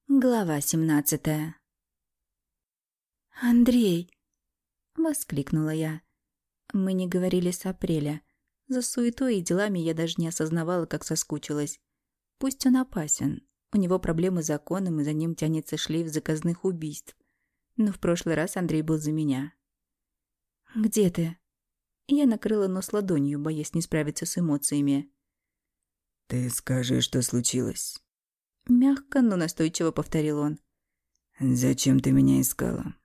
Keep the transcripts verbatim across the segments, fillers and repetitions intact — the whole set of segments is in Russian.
Глава семнадцатая. «Андрей!» — воскликнула я. Мы не говорили с апреля. За суетой и делами я даже не осознавала, как соскучилась. Пусть он опасен, у него проблемы с законом, и за ним тянется шлейф заказных убийств. Но в прошлый раз Андрей был за меня. «Где ты?» Я накрыла нос ладонью, боясь не справиться с эмоциями. «Ты скажи, что случилось?» Мягко, но настойчиво повторил он. «Зачем ты меня искала?»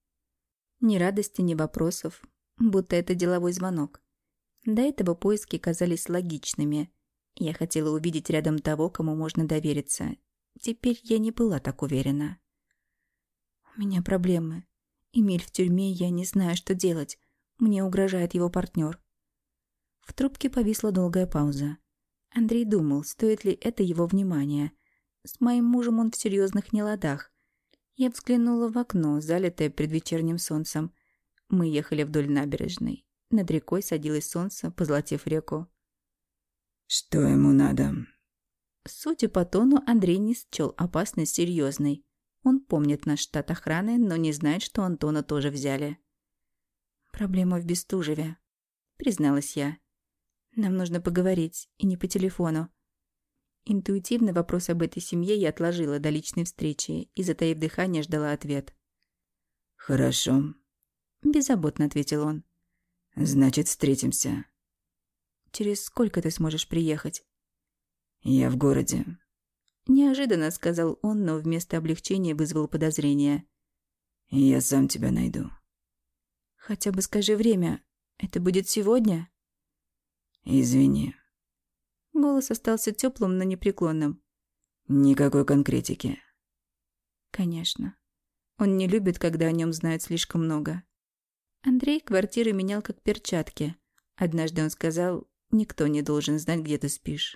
Ни радости, ни вопросов, будто это деловой звонок. До этого поиски казались логичными. Я хотела увидеть рядом того, кому можно довериться. Теперь я не была так уверена. «У меня проблемы. Эмиль в тюрьме, я не знаю, что делать. Мне угрожает его партнер». В трубке повисла долгая пауза. Андрей думал, стоит ли это его внимания. С моим мужем он в серьезных неладах. Я взглянула в окно, залитое предвечерним солнцем. Мы ехали вдоль набережной. Над рекой садилось солнце, позолотив реку. «Что ему надо?» Судя по тону, Андрей не счел опасность серьезной. Он помнит наш штат охраны, но не знает, что Антона тоже взяли. «Проблема в Бестужеве», — призналась я. «Нам нужно поговорить, и не по телефону». Интуитивно вопрос об этой семье я отложила до личной встречи и, затаив дыхание, ждала ответ. «Хорошо», — беззаботно ответил он. «Значит, встретимся». «Через сколько ты сможешь приехать?» «Я в городе». Неожиданно сказал он, но вместо облегчения вызвал подозрение. «Я сам тебя найду». «Хотя бы скажи время. Это будет сегодня?» «Извини». Голос остался теплым, но непреклонным. «Никакой конкретики». «Конечно. Он не любит, когда о нем знают слишком много». Андрей квартиры менял как перчатки. Однажды он сказал, никто не должен знать, где ты спишь.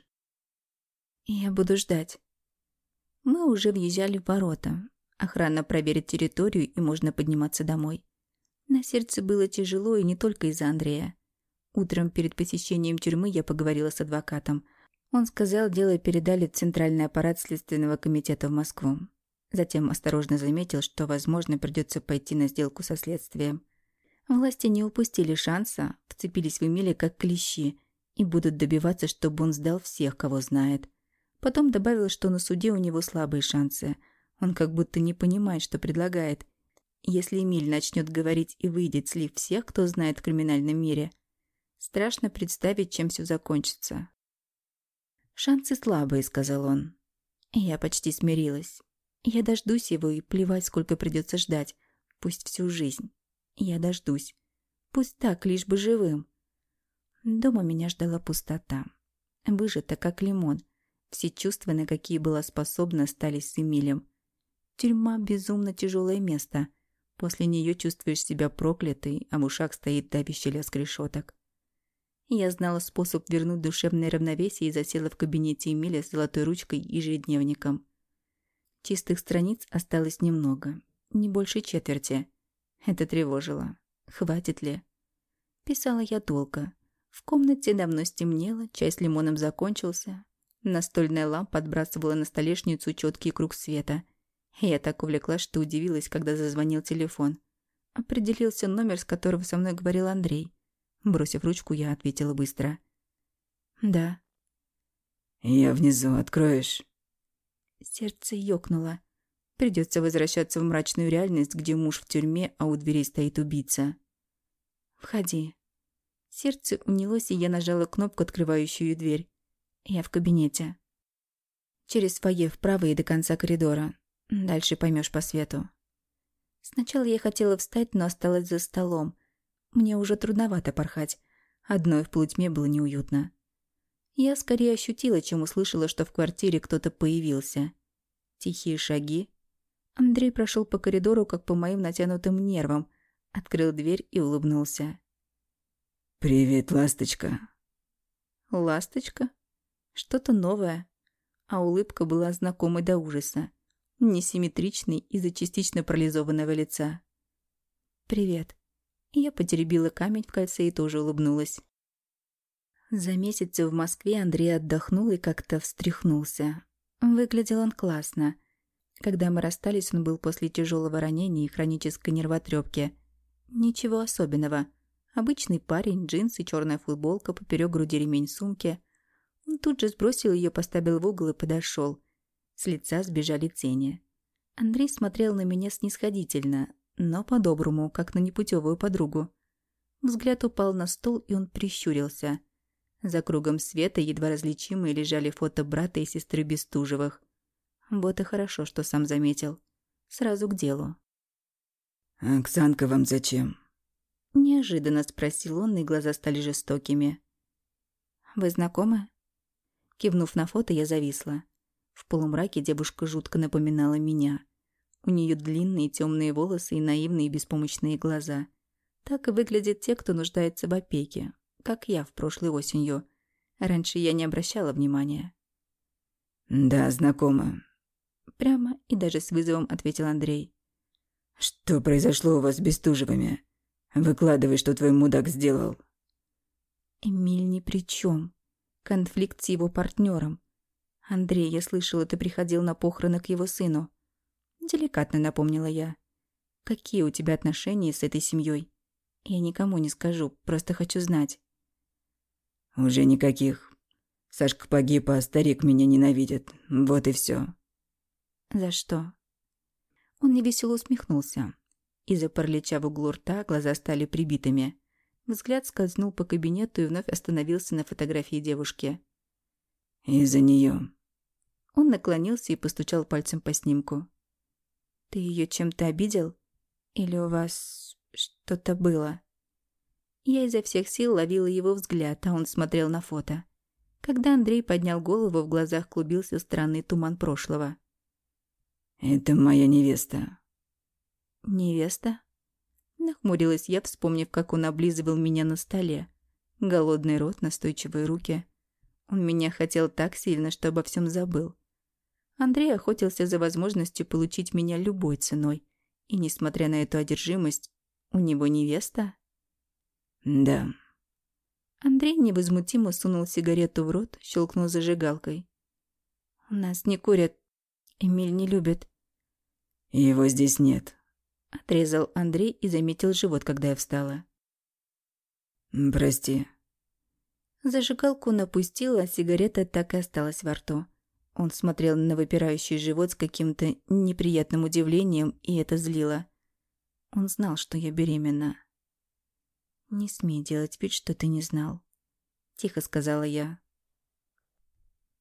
«Я буду ждать». Мы уже въезжали в ворота. Охрана проверит территорию, и можно подниматься домой. На сердце было тяжело, и не только из-за Андрея. Утром перед посещением тюрьмы я поговорила с адвокатом. Он сказал, дело передали в Центральный аппарат Следственного комитета в Москву. Затем осторожно заметил, что, возможно, придется пойти на сделку со следствием. Власти не упустили шанса, вцепились в Эмиля как клещи и будут добиваться, чтобы он сдал всех, кого знает. Потом добавил, что на суде у него слабые шансы. Он как будто не понимает, что предлагает. Если Эмиль начнет говорить и выйдет, слив всех, кто знает в криминальном мире, страшно представить, чем все закончится. «Шансы слабые», — сказал он. Я почти смирилась. Я дождусь его, и плевать, сколько придется ждать. Пусть всю жизнь. Я дождусь. Пусть так, лишь бы живым. Дома меня ждала пустота. Выжата, как лимон. Все чувства, на какие была способна, остались с Эмилем. Тюрьма — безумно тяжелое место. После нее чувствуешь себя проклятой, а в ушах стоит давящий лязг решеток. Я знала способ вернуть душевное равновесие и засела в кабинете Эмиля с золотой ручкой и ежедневником. Чистых страниц осталось немного, не больше четверти. Это тревожило. Хватит ли? Писала я долго. В комнате давно стемнело, чай с лимоном закончился. Настольная лампа отбрасывала на столешницу четкий круг света. Я так увлеклась, что удивилась, когда зазвонил телефон. Определился номер, с которого со мной говорил Андрей. Бросив ручку, я ответила быстро. «Да». «Я внизу, откроешь?» Сердце ёкнуло. Придется возвращаться в мрачную реальность, где муж в тюрьме, а у дверей стоит убийца. «Входи». Сердце унялось, и я нажала кнопку, открывающую дверь. Я в кабинете. Через фойе вправо и до конца коридора. Дальше поймешь по свету. Сначала я хотела встать, но осталась за столом. Мне уже трудновато порхать. Одной в полутьме было неуютно. Я скорее ощутила, чем услышала, что в квартире кто-то появился. Тихие шаги. Андрей прошел по коридору, как по моим натянутым нервам, открыл дверь и улыбнулся. «Привет, ласточка». «Ласточка?» Что-то новое. А улыбка была знакомой до ужаса. Несимметричной из-за частично парализованного лица. «Привет». Я потеребила камень в кольце и тоже улыбнулась. За месяцы в Москве Андрей отдохнул и как-то встряхнулся. Выглядел он классно. Когда мы расстались, он был после тяжелого ранения и хронической нервотрепки. Ничего особенного. Обычный парень, джинсы, черная футболка, поперек груди ремень сумки. Он тут же сбросил ее, поставил в угол и подошел. С лица сбежали тени. Андрей смотрел на меня снисходительно, но по-доброму, как на непутевую подругу. Взгляд упал на стол, и он прищурился. За кругом света едва различимые лежали фото брата и сестры Бестужевых. Вот и хорошо, что сам заметил. Сразу к делу. «Оксанка вам зачем?» Неожиданно спросил он, и глаза стали жестокими. «Вы знакомы?» Кивнув на фото, я зависла. В полумраке девушка жутко напоминала меня. У нее длинные темные волосы и наивные беспомощные глаза. Так и выглядят те, кто нуждается в опеке, как я в прошлой осенью. Раньше я не обращала внимания. «Да, знакома». Прямо и даже с вызовом ответил Андрей. «Что произошло у вас с Бестужевыми? Выкладывай, что твой мудак сделал». Эмиль ни при чем. Конфликт с его партнером. Андрей, я слышала, ты приходил на похороны к его сыну. Деликатно напомнила я. Какие у тебя отношения с этой семьей? Я никому не скажу, просто хочу знать. Уже никаких. Сашка погиб, а старик меня ненавидит. Вот и все. За что? Он невесело усмехнулся. Из-за паралича в углу рта глаза стали прибитыми. Взгляд скользнул по кабинету и вновь остановился на фотографии девушки. Из-за нее. Он наклонился и постучал пальцем по снимку. Ты ее чем-то обидел? Или у вас что-то было? Я изо всех сил ловила его взгляд, а он смотрел на фото. Когда Андрей поднял голову, в глазах клубился странный туман прошлого. «Это моя невеста». «Невеста?» Нахмурилась я, вспомнив, как он облизывал меня на столе. Голодный рот, настойчивые руки. Он меня хотел так сильно, что обо всем забыл. Андрей охотился за возможностью получить меня любой ценой. И, несмотря на эту одержимость, у него невеста? «Да». Андрей невозмутимо сунул сигарету в рот, щелкнул зажигалкой. «У нас не курят. Эмиль не любит». «Его здесь нет», — отрезал Андрей и заметил живот, когда я встала. «Прости». Зажигалку он опустил, а сигарета так и осталась во рту. Он смотрел на выпирающий живот с каким-то неприятным удивлением, и это злило. Он знал, что я беременна. «Не смей делать вид, что ты не знал», — тихо сказала я.